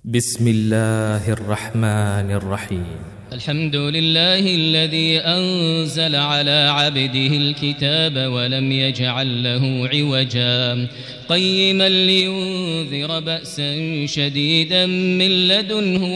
بسم الله الرحمن الرحيم. الحمد لله الذي أنزل على عبده الكتاب ولم يجعل له عوجا قيما لينذر بأسا شديدا من لدنه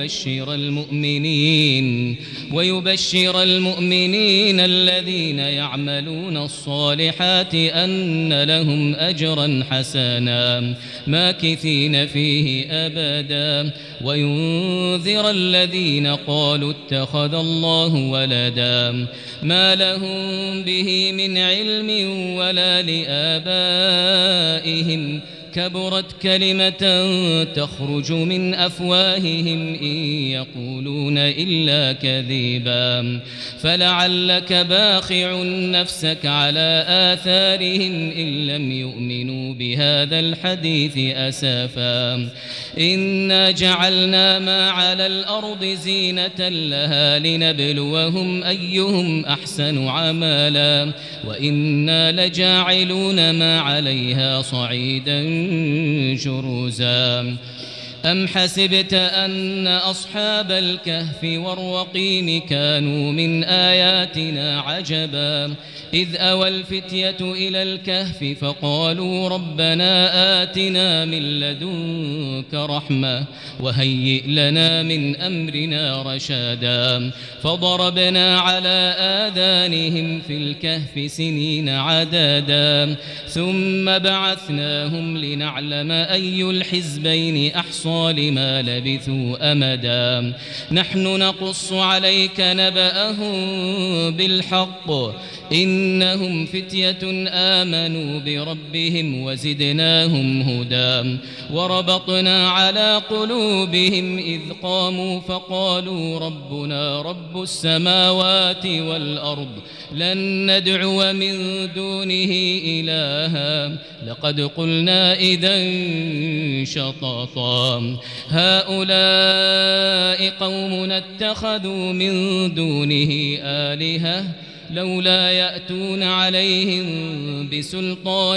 ويبشر المؤمنين الذين يعملون الصالحات أن لهم أجرا حسنا ماكثين فيه أبدا وينذر الذين قالوا اتخذ الله ولدا ما لهم به من علم ولا لآبائهم كبرت كلمة تخرج من أفواههم إن يقولون إلا كذبا فلعلك باخع نفسك على آثارهم إن لم يؤمنوا بهذا الحديث أسفا إنا جعلنا ما على الأرض زينة لها لنبلوهم أيهم أحسن عملا وإنا لجاعلون ما عليها صعيدا جرزا أم حسبت أن أصحاب الكهف والرقيم كانوا من آياتنا عجبا إذ أوى الفتية إلى الكهف فقالوا ربنا آتنا من لدنك رحمة وهيئ لنا من أمرنا رشادا فضربنا على آذانهم في الكهف سنين عددا ثم بعثناهم لنعلم أي الحزبين أحصى لما لبثوا أمدا نحن نقص عليك نبأهم بالحق إنهم فتية آمنوا بربهم وزدناهم هدى وربطنا على قلوبهم إذ قاموا فقالوا ربنا رب السماوات والأرض لن ندعو من دونه إلها لقد قلنا إذن شططا هؤلاء قومنا اتخذوا من دونه آلهة لولا يأتون عليهم بسلطان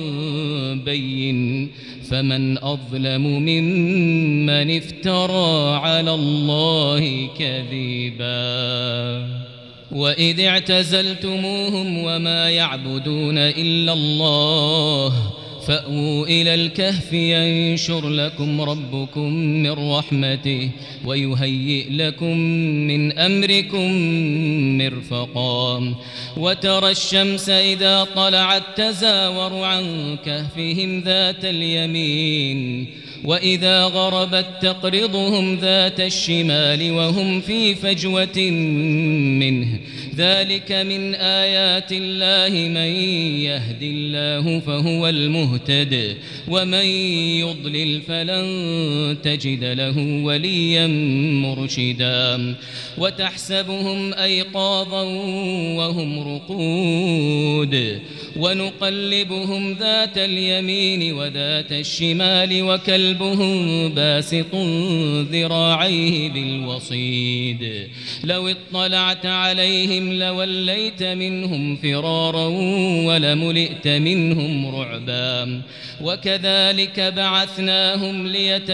بين فمن أظلم ممن افترى على الله كذبا وإذ اعتزلتموهم وما يعبدون إلا الله فأووا إلى الكهف ينشر لكم ربكم من رحمته ويهيئ لكم من أمركم مرفقا وترى الشمس إذا طلعت تزاور عن كهفهم ذات اليمين وإذا غربت تقرضهم ذات الشمال وهم في فجوة منه ذلك من آيات الله من يهد الله فهو المهتد ومن يضلل فلن تجد له وليا مرشدا وتحسبهم أيقاظا وهم رقود ونقلبهم ذات اليمين وذات الشمال وكلبهم باسط ذراعيه بالوصيد لو اطلعت عليهم لوليت منهم فرارا ولملئت منهم رعبا وكذلك بعثناهم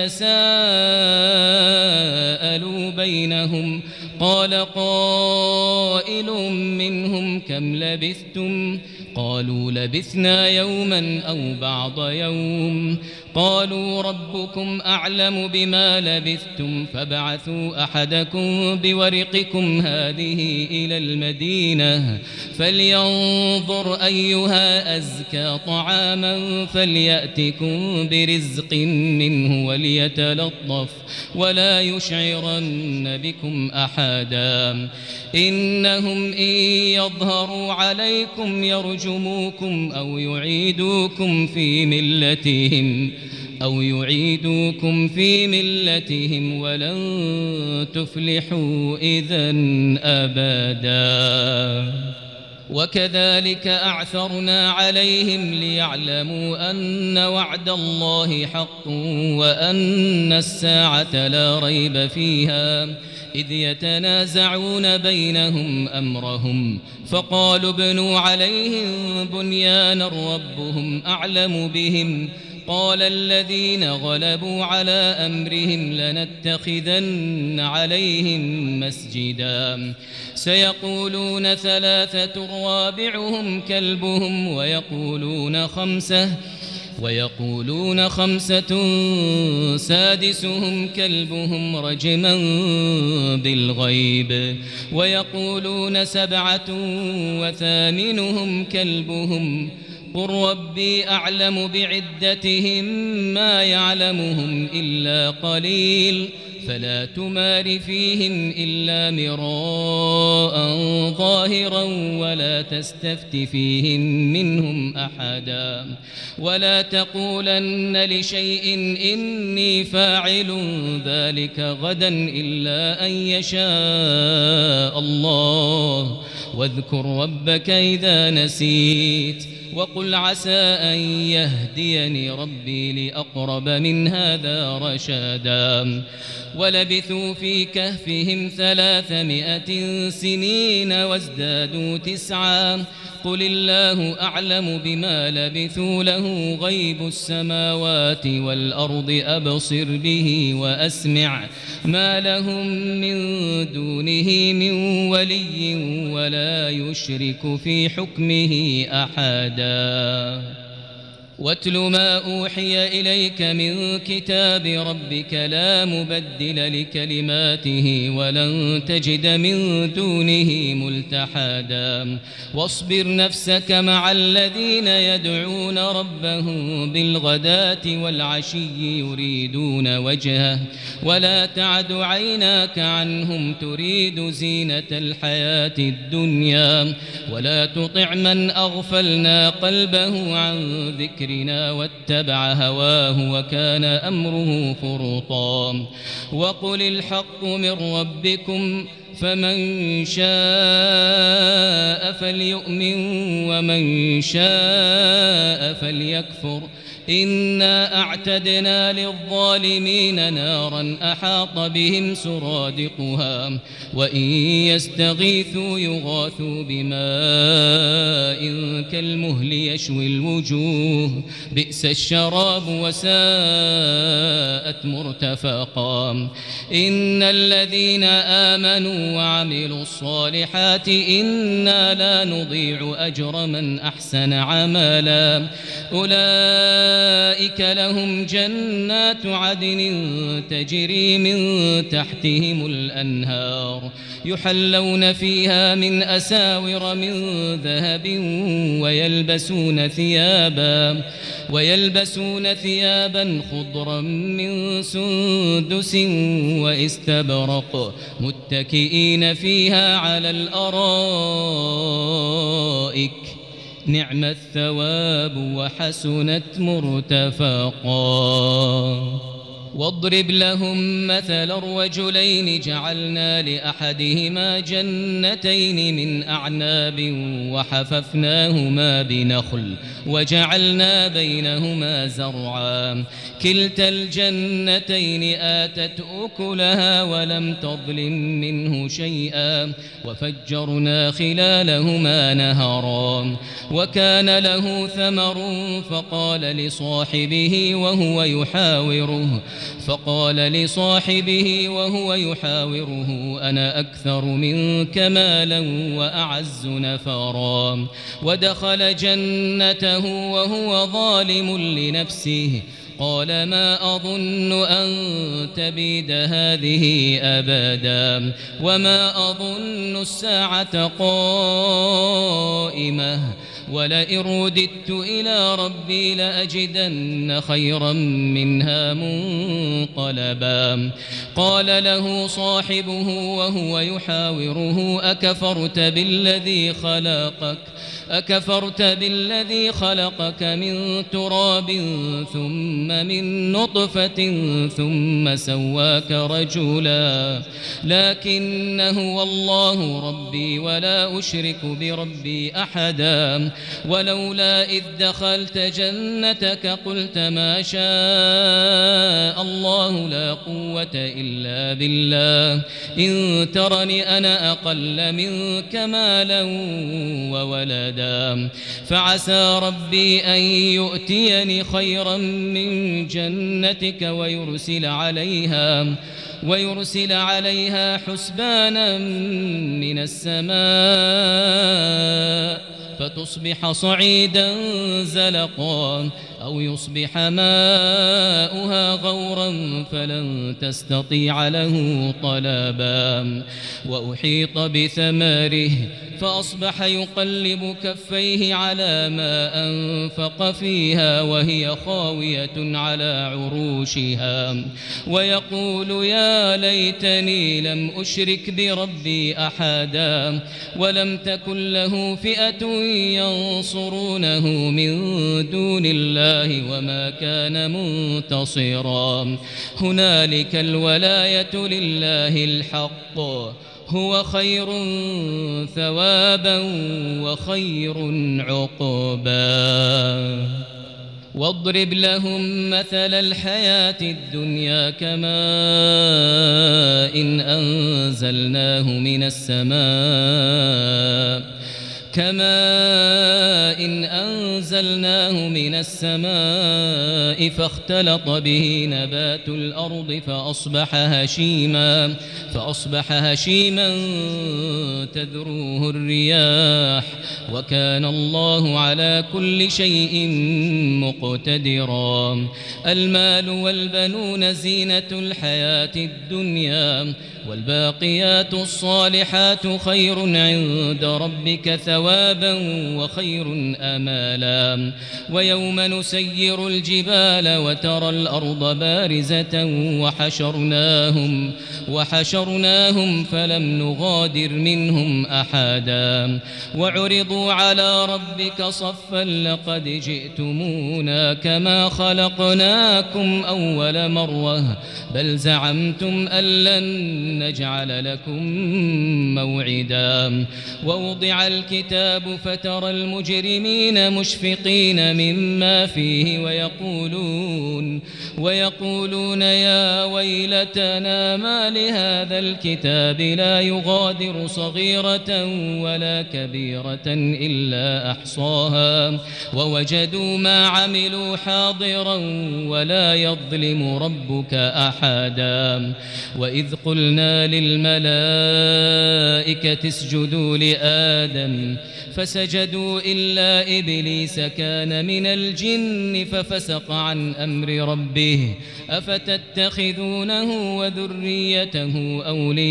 ليتساءلوا بينهم قال قائل منهم كم لبثتم قالوا لبثنا يوما أو بعض يوم قالوا ربكم أعلم بما لبثتم فابعثوا أحدكم بورقكم هذه إلى المدينة فلينظر أيها أزكى طعاما فليأتكم برزق منه وليتلطف ولا يشعرن بكم أحدا إنهم إن يظهروا عليكم يرجموكم أو يعيدوكم في ملتهم ولن تفلحوا إذن أبدا وكذلك أعثرنا عليهم ليعلموا أن وعد الله حق وأن الساعة لا ريب فيها إذ يتنازعون بينهم أمرهم فقالوا ابنوا عليهم بنيانا ربهم أعلم بهم قال الذين غلبوا على أمرهم لنتخذن عليهم مسجدا سيقولون ثلاثة رابعهم كلبهم ويقولون خمسة سادسهم كلبهم رجما بالغيب ويقولون 7 وثامنهم كلبهم قل ربي أعلم بعدتهم ما يعلمهم إلا قليل فلا تمار فيهم إلا مراء ظاهرا ولا تستفت فيهم منهم أحدا ولا تقولن لشيء إني فاعل ذلك غدا إلا أن يشاء الله واذكر ربك إذا نسيت وقل عسى أن يهديني ربي لأقرب من هذا رشدا ولبثوا في كهفهم 300 سنين وازدادوا 9 قل الله أعلم بما لبثوا له غيب السماوات والأرض أبصر به وأسمع ما لهم من دونه من ولي ولا يشرك في حكمه أحدا واتل ما أوحي إليك من كتاب ربك لا مبدل لكلماته ولن تجد من دونه ملتحدا واصبر نفسك مع الذين يدعون ربهم بالغداة والعشي يريدون وجهه ولا تعد عيناك عنهم تريد زينة الحياة الدنيا ولا تطع من أغفلنا قلبه عن ذكر واتبع هواه وكان أمره فرطا وقل الحق من ربكم فمن شاء فليؤمن ومن شاء فليكفر إنا أعتدنا للظالمين نارا أحاط بهم سرادقها وإن يستغيثوا يغاثوا بماء كالمهل يشوي الوجوه بئس الشراب وساءت مرتفقا إن الذين آمنوا وعملوا الصالحات إنا لا نضيع أجر من أحسن عملا أولئك لهم جنات عدن تجري من تحتهم الأنهار يحلون فيها من أساور من ذهب ويلبسون ثيابا خضرا من سندس واستبرق متكئين فيها على الأرائك نعم الثواب وحسنت مرتفقا واضرب لهم مثل الرجلين جعلنا لأحدهما جنتين من أعناب وحففناهما بنخل وجعلنا بينهما زرعا كلتا الجنتين آتت أكلها ولم تظلم منه شيئا وفجرنا خلالهما نهرا وكان له ثمر فقال لصاحبه وهو يحاوره أنا أكثر منك مالا وأعز نفرا ودخل جنته وهو ظالم لنفسه قال ما أظن أن تبيد هذه أبدا وما أظن الساعة قائمة ولئن رددت إلى ربي لأجدن خيرا منها منقلبا قال له صاحبه وهو يحاوره أكفرت بالذي خلقك من تراب ثم من نطفة ثم سواك رجلا لكن هو الله ربي ولا أشرك بربي أحدا ولولا إذ دخلت جنتك قلت ما شاء الله لا قوة إلا بالله إن ترني أنا أقل منك مالا وولدا فعسى ربي أن يؤتيني خيرا من جنتك ويرسل عليها حسبانا من السماء فتصبح صعيدا زلقا أو يصبح ماؤها غورا فلن تستطيع له طلبا وأحيط بثمره فأصبح يقلب كفيه على ما أنفق فيها وهي خاوية على عروشها ويقول يا ليتني لم أشرك بربي أحدا ولم تكن له فئة ينصرونه من دون الله وما كان منتصرا هنالك الولاية لله الحق هو خير ثوابا وخير عقبا واضرب لهم مثل الحياة الدنيا كماء إن أنزلناه من السماء فاختلط به نبات الأرض فأصبح هشيما تذروه الرياح وكان الله على كل شيء مقتدرا المال والبنون زينة الحياة الدنيا والباقيات الصالحات خير عند ربك ثوابا وخير أمالا ويوم نسير الجبال وترى الأرض بارزة وحشرناهم فلم نغادر منهم أحدا وعرضوا على ربك صفا لقد جئتمونا كما خلقناكم أول مرة بل زعمتم أن لن نجعل لكم موعدا ووضع الكتاب فترى المجرمين مشفقين مما فيه ويقولون يا ويلتنا ما لهذا الكتاب لا يغادر صغيرة ولا كبيرة إلا أحصاها ووجدوا ما عملوا حاضرا ولا يظلم ربك أحدا وإذ قلنا للملائكة اسجدوا لآدم فسجدوا إلا إبليس كان من الجن ففسق عن أمر ربه أفتتخذونه وذريته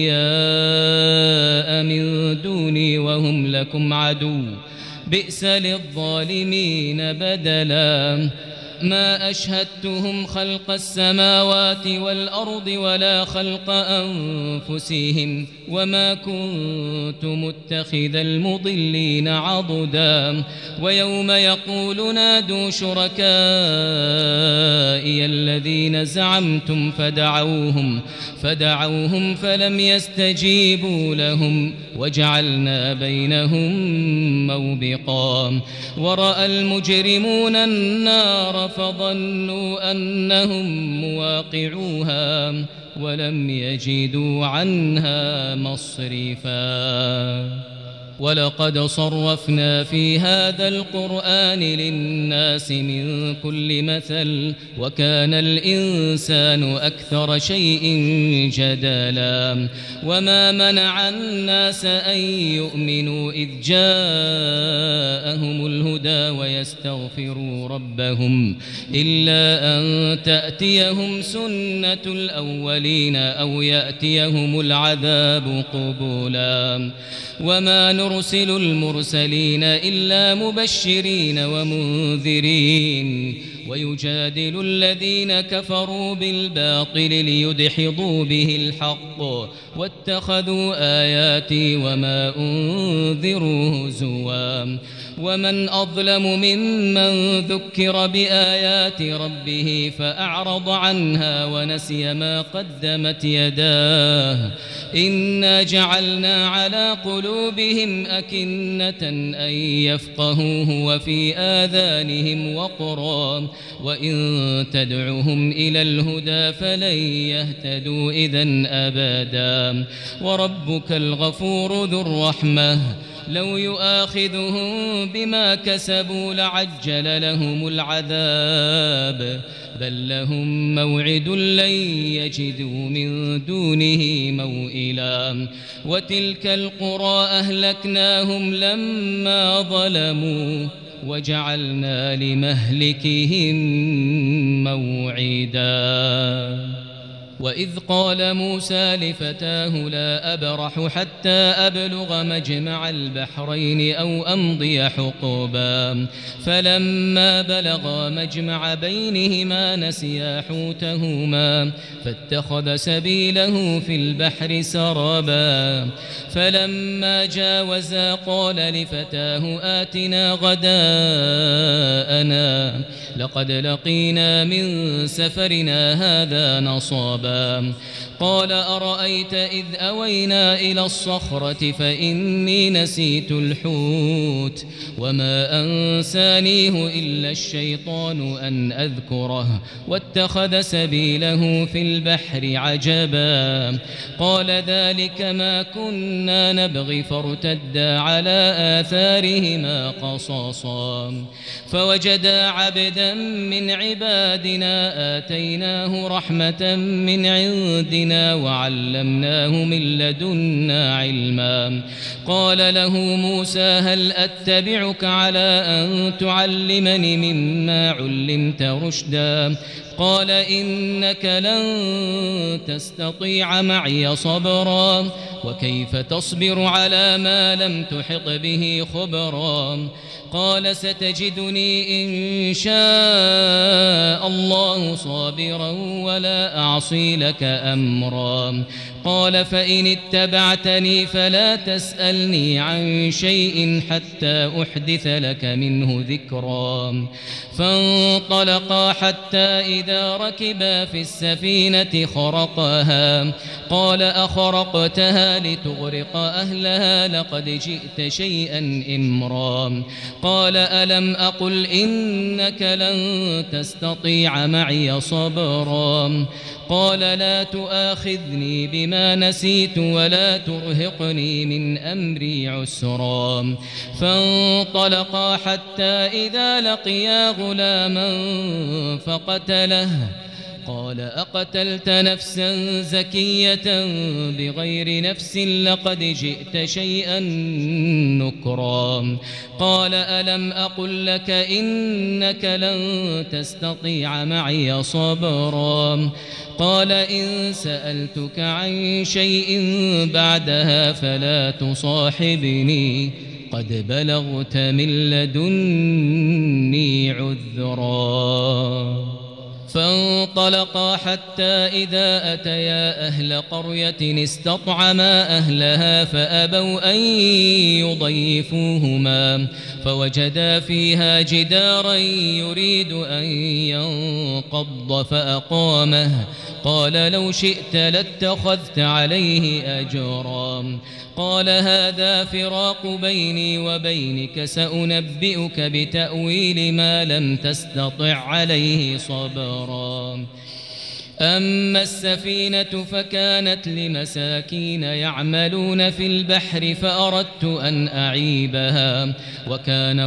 أولياء من دوني وهم لكم عدو بئس للظالمين بدلا ما أشهدتهم خلق السماوات والأرض ولا خلق أنفسهم وما كنت متخذ المضلين عضدا ويوم يقول نادوا شركائي الذين زعمتم فدعوهم فلم يستجيبوا لهم وجعلنا بينهم موبقا ورأى المجرمون النار فظنوا أنهم مواقعوها ولم يجدوا عنها مصرفا ولقد صرفنا في هذا القرآن للناس من كل مثل وكان الإنسان أكثر شيء جدلا وما منع الناس أن يؤمنوا إذ جاءهم الهدى ويستغفروا ربهم إلا أن تأتيهم سنة الأولين أو يأتيهم العذاب قبلا وما نرسل المرسلين إلا مبشرين ومنذرين ويجادل الذين كفروا بالباطل ليدحضوا به الحق واتخذوا آياتي وما أنذروا هزوا ومن أظلم ممن ذكر بآيات ربه فأعرض عنها ونسي ما قدمت يداه إنا جعلنا على قلوبهم أكنة أن يفقهوه وفي آذانهم وقرا وإن تدعهم إلى الهدى فلن يهتدوا إذن أبدا وربك الغفور ذو الرحمة لو يؤاخذهم بما كسبوا لعجل لهم العذاب بل لهم موعد لن يجدوا من دونه موئلا وتلك القرى أهلكناهم لما ظلموا وجعلنا لمهلكهم موعدا وإذ قال موسى لفتاه لا أبرح حتى أبلغ مجمع البحرين أو أمضي حقبا فلما بلغا مجمع بينهما نسيا حوتهما فاتخذ سبيله في البحر سربا فلما جاوزا قال لفتاه آتنا غداءنا لقد لقينا من سفرنا هذا نصابا قال أرأيت إذ أوينا إلى الصخرة فإني نسيت الحوت وما أنسانيه إلا الشيطان أن أذكره واتخذ سبيله في البحر عجبا قال ذلك ما كنا نبغي فارتدا على آثارهما قصصا فوجدا عبدا من عبادنا آتيناه رحمة من عندنا وعلمناه من لدنا علما قال له موسى هل أتبعك على أن تعلمني مما علمت رشدا قال إنك لن تستطيع معي صبرا وكيف تصبر على ما لم تحط به خبرا قال ستجدني إن شاء الله صابرا ولا أعصي لك أمرا قال فإن اتبعتني فلا تسألني عن شيء حتى أحدث لك منه ذكرا فانطلقا حتى إذا ركبا في السفينة خرقها قال أخرقتها لتغرق أهلها لقد جئت شيئا إمرا قال ألم أقل إنك لن تستطيع معي صبرا قال لا تؤاخذني بما نسيت ولا ترهقني من أمري عسرا فانطلقا حتى إذا لقيا غلاما فقتله قال أقتلت نفسا زكية بغير نفس لقد جئت شيئا نكرا قال ألم أقل لك إنك لن تستطيع معي صبرا قال إن سألتك عن شيء بعدها فلا تصاحبني قد بلغت من لدني عذرا فانطلقا حتى إذا أتيا أهل قرية استطعما أهلها فأبوا أن يضيفوهما فوجدا فيها جدارا يريد أن ينقض فأقامه قال لو شئت لاتخذت عليه أجرا قال هذا فراق بيني وبينك سأنبئك بتأويل ما لم تستطع عليه صبرا أما السفينة فكانت لمساكين يعملون في البحر فأردت أن أعيبها وكان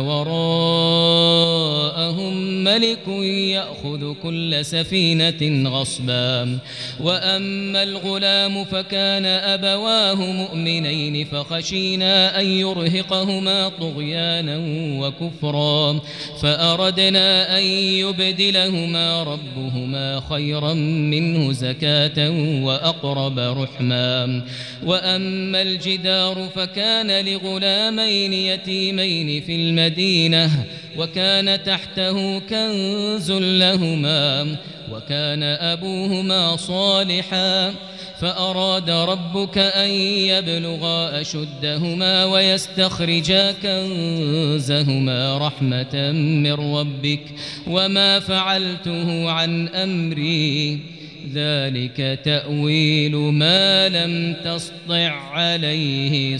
وراءهم ملك يأخذ كل سفينة غصبا وأما الغلام فكان أبواه مؤمنين فخشينا أن يرهقهما طغيانا وكفرا فأردنا أن يبدلهما ربهما خيرا منه زكاة وأقرب رحما وأما الجدار فكان لغلامين يتيمين في المدينة وكان تحته كنز لهما وكان أبوهما صالحا فأراد ربك أن يبلغا أشدهما ويستخرجا كنزهما رحمة من ربك وما فعلته عن أمري ذلك تأويل ما لم تسطع عليه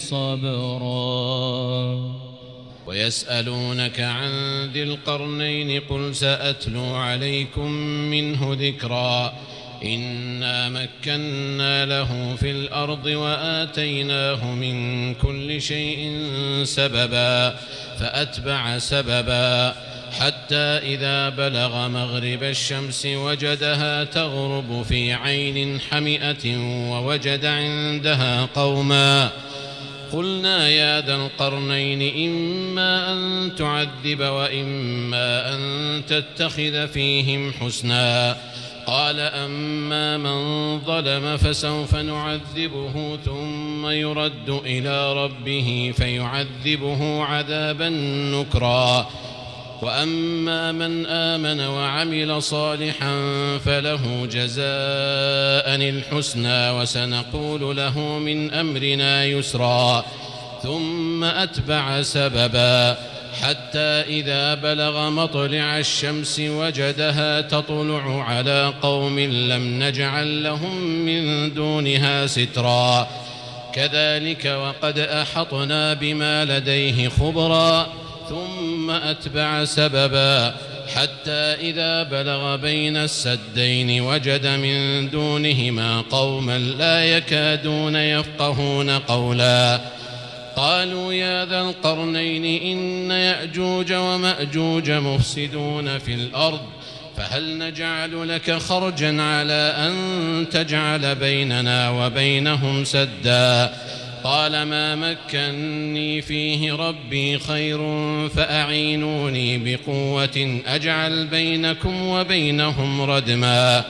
صبرا. ويسألونك عن ذي القرنين قل سأتلو عليكم منه ذكرا إنا مكنا له في الأرض وآتيناه من كل شيء سببا فأتبع سببا حتى إذا بلغ مغرب الشمس وجدها تغرب في عين حمئة ووجد عندها قوما قلنا يا ذا القرنين إما أن تعذب وإما أن تتخذ فيهم حسنا قال أما من ظلم فسوف نعذبه ثم يرد إلى ربه فيعذبه عذابا نكرا وأما من آمن وعمل صالحا فله جزاء الحسنى وسنقول له من أمرنا يسرا ثم أتبع سببا حتى إذا بلغ مطلع الشمس وجدها تطلع على قوم لم نجعل لهم من دونها سترا كذلك وقد أحطنا بما لديه خبرا ثم أتبع سببا حتى إذا بلغ بين السدين وجد من دونهما قوما لا يكادون يفقهون قولا قالوا يا ذا القرنين إن يأجوج ومأجوج مفسدون في الأرض فهل نجعل لك خرجا على أن تجعل بيننا وبينهم سدا قال ما مكني فيه ربي خير فأعينوني بقوة أجعل بينكم وبينهم ردما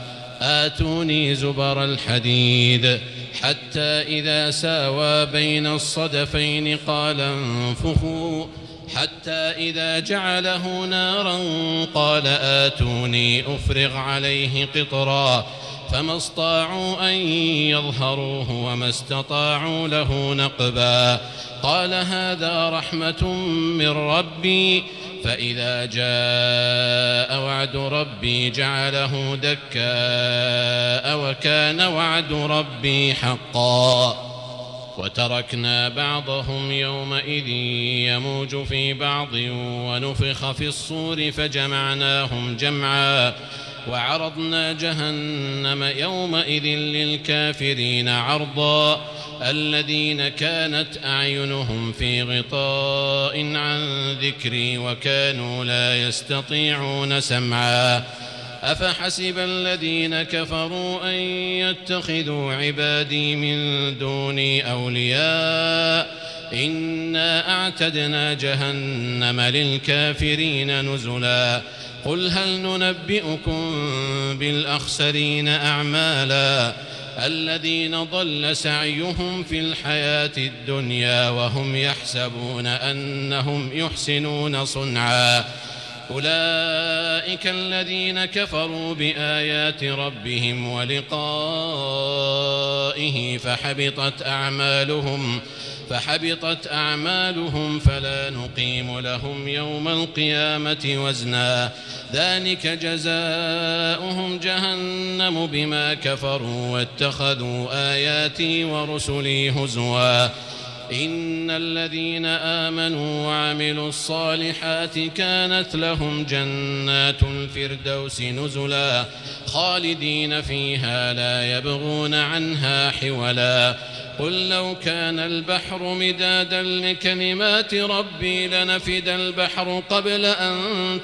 آتوني زبر الحديد حتى إذا ساوى بين الصدفين قال انفخوا حتى إذا جعله نارا قال آتوني أفرغ عليه قطرا فما استطاعوا أن يظهروه وما استطاعوا له نقبا قال هذا رحمة من ربي فإذا جاء وعد ربي جعله دكاء وكان وعد ربي حقا وتركنا بعضهم يومئذ يموج في بعض ونفخ في الصور فجمعناهم جمعا وعرضنا جهنم يومئذ للكافرين عرضا الذين كانت أعينهم في غطاء عن ذكري وكانوا لا يستطيعون سمعا أفحسب الذين كفروا أن يتخذوا عبادي من دوني أولياء إنا أعتدنا جهنم للكافرين نزلا قل هل ننبئكم بالأخسرين أعمالا الذين ضل سعيهم في الحياة الدنيا وهم يحسبون أنهم يحسنون صنعا أولئك الذين كفروا بآيات ربهم ولقائه فحبطت أعمالهم فلا نقيم لهم يوم القيامة وزنا ذلك جزاؤهم جهنم بما كفروا واتخذوا آياتي ورسلي هزوا إن الذين آمنوا وعملوا الصالحات كانت لهم جنات الفردوس نزلا خالدين فيها لا يبغون عنها حولا قل لو كان البحر مدادا لكلمات ربي لنفد البحر قبل أن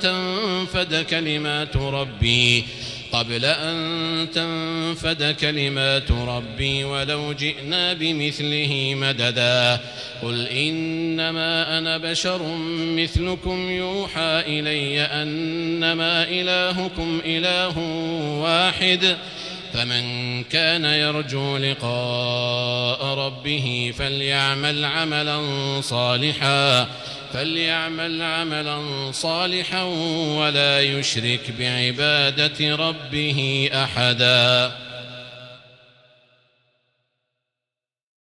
تنفد كلمات ربي ولو جئنا بمثله مددا قل إنما أنا بشر مثلكم يوحى إلي أنما إلهكم إله واحد فمن كان يرجو لقاء ربه فليعمل عملا صالحا فليعمل عملا صالحا ولا يشرك بعبادة ربه أحدا.